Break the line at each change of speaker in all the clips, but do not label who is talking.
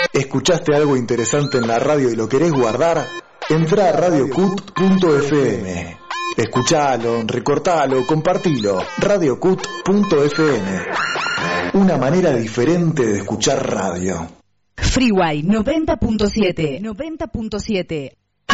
¿Escuchaste algo interesante en la radio y lo querés guardar? Entrá a radiocut.fm. Escuchalo, recortalo, compartilo. radiocut.fm. Una manera diferente de escuchar radio.
Freeway 90.7. 90.7.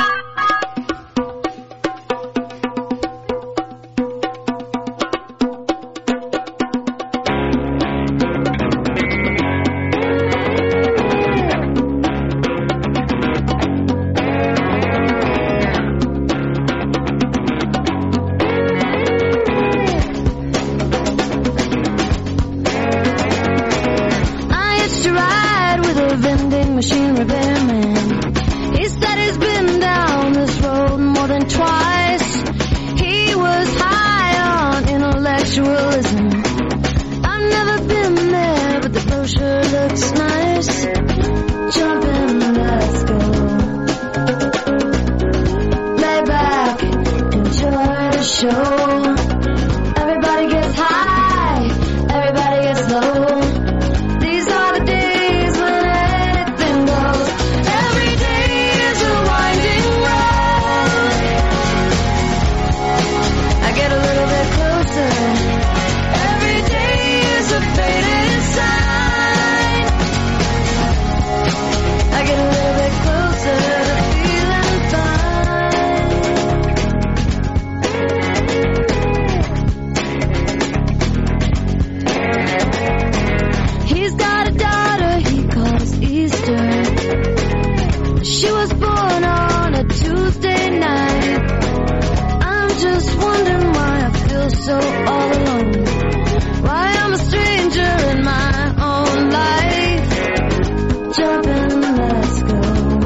Machine repairman. He said he's been down this road more than twice. He was high on intellectualism. I've never been there, but the brochure looks nice. Jump in, let's go. Lay back, enjoy the show. Everybody gets high, everybody gets low. These are the days when every day is a winding road. I get a little bit closer. Every day is a faded sign. I get a little bit closer to feeling fine. He's got a daughter he calls Easter. She was born on a Tuesday night. I'm just wondering why I feel so all alone. Why I'm a stranger in my own life. Jump in, let's go.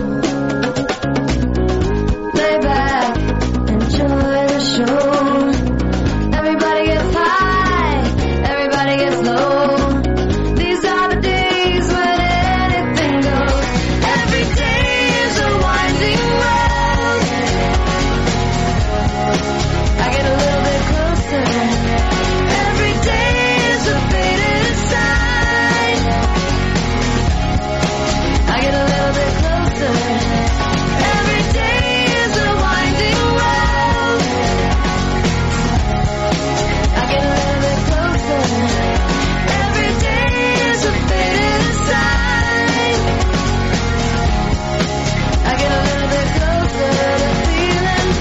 Lay back, enjoy the show. Everybody gets high, everybody gets low. These are the days when anything goes. Every day is a winding road. I get a little bit closer. Every day is a faded sign. I get a little bit closer. Every day is a winding road. I get a little bit closer. Every day is a faded sign. I get a little bit closer to feeling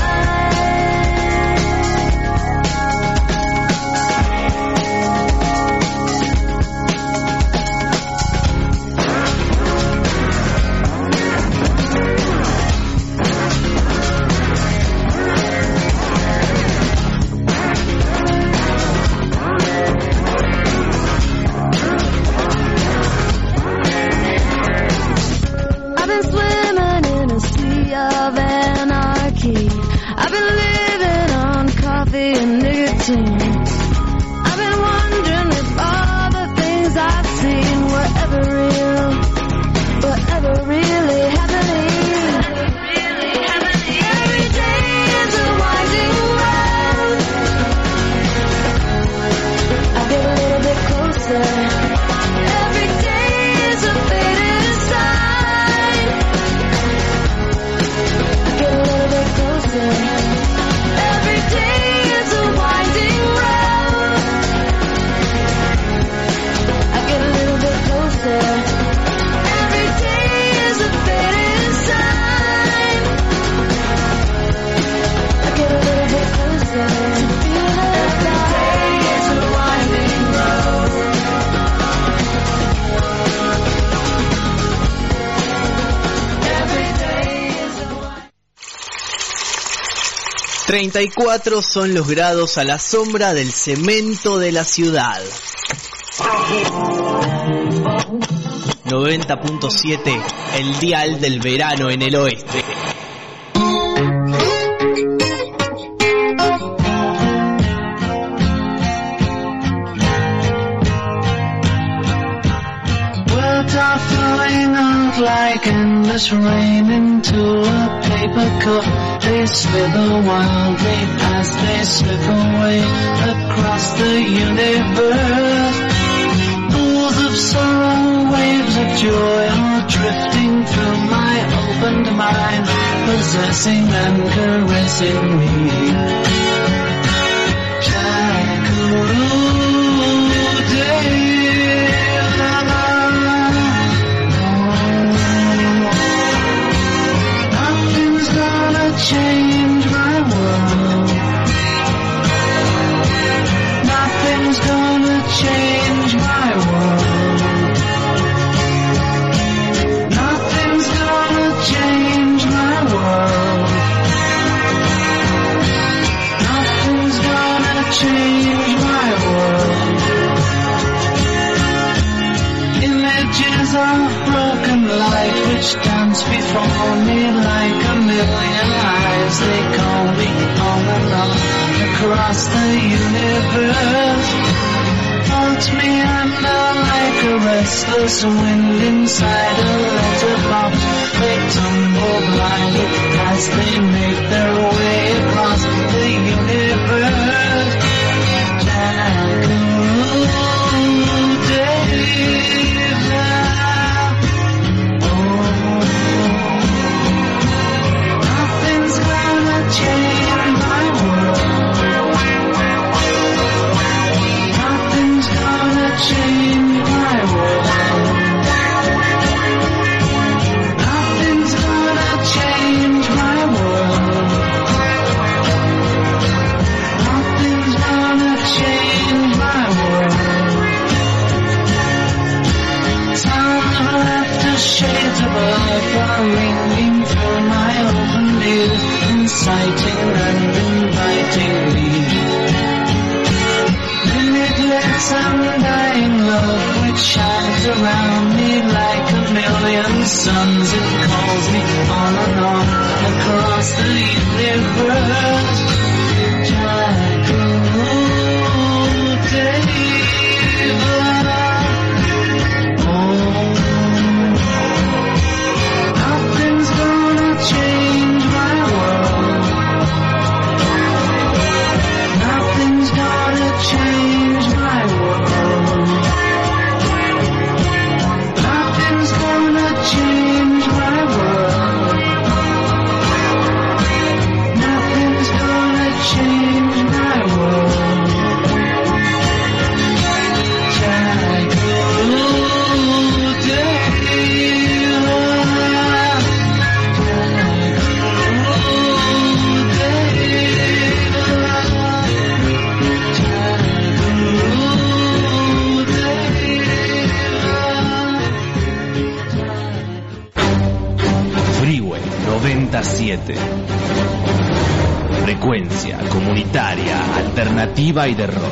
I've been swimming in a sea of anarchy. I've been living on coffee and nicotine. I've been wondering if all the things I've seen were ever real, were ever really happening. Every day is a winding road. I get a little bit closer. Every day is a faded sign. I get a little bit closer. Every day is a winding road. I get a little bit closer. Every day is a faded sign. I get a little bit closer. Every day is a winding road. Every day is a winding
34 son los grados a la sombra del cemento de la ciudad. 90.7, el dial del verano en el oeste.
Words are flowing out like endless rain into a paper cup. They slither wildly as they slip away across the universe. Pools of sorrow, waves of joy are drifting through my opened mind, possessing and caressing me. Nothing's gonna change my world. Nothing's gonna change my world. Nothing's gonna change my world. Nothing's gonna change my world. Images of broken light which dance before me like a million eyes. They call me on and on across the universe. Hold me under like a restless wind inside a letterbox. They tumble blindly as they make their way across the universe. Nothing's gonna change my world. Nothing's gonna change my world. Nothing's gonna change my world. Nothing's gonna change my world. Sound of laughter, shades of earth are ringing through my open ears, inciting and inviting me. Limitless undying love which shines around me like a million suns. It calls me on and on across the universe. Nothing's gonna change my world. Nothing's gonna change my world. Nothing's gonna change my world. Nothing's gonna change my world.
Freeway 97. Frecuencia comunitaria, alternativa y de rock.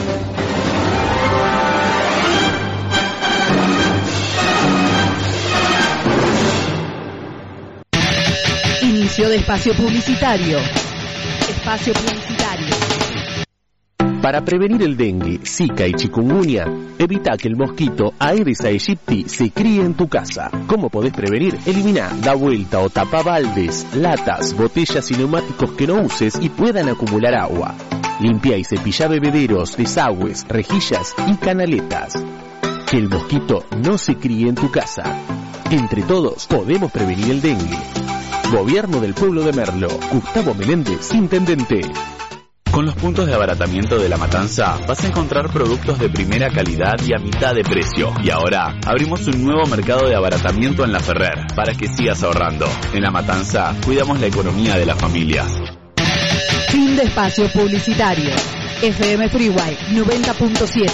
Inicio de espacio publicitario. Espacio publicitario.
Para prevenir el dengue, zika y chikungunya, evita que el mosquito Aedes aegypti se críe en tu casa. ¿Cómo podés prevenir? Elimina, da vuelta o tapa baldes, latas, botellas y neumáticos que no uses y puedan acumular agua. Limpia y cepilla bebederos, desagües, rejillas y canaletas. Que el mosquito no se críe en tu casa. Entre todos podemos prevenir el dengue. Gobierno del Pueblo de Merlo. Gustavo Meléndez, Intendente.
Con los puntos de abaratamiento de La Matanza vas a encontrar productos de primera calidad y a mitad de precio. Y ahora abrimos un nuevo mercado de abaratamiento en La Ferrer para que sigas ahorrando. En La Matanza cuidamos la economía de las familias.
Fin de espacio publicitario. FM Freeway 90.7.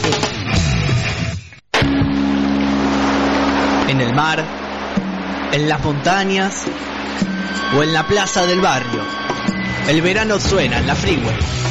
En el mar, en las montañas o en la plaza del barrio. El verano suena en la Freeway.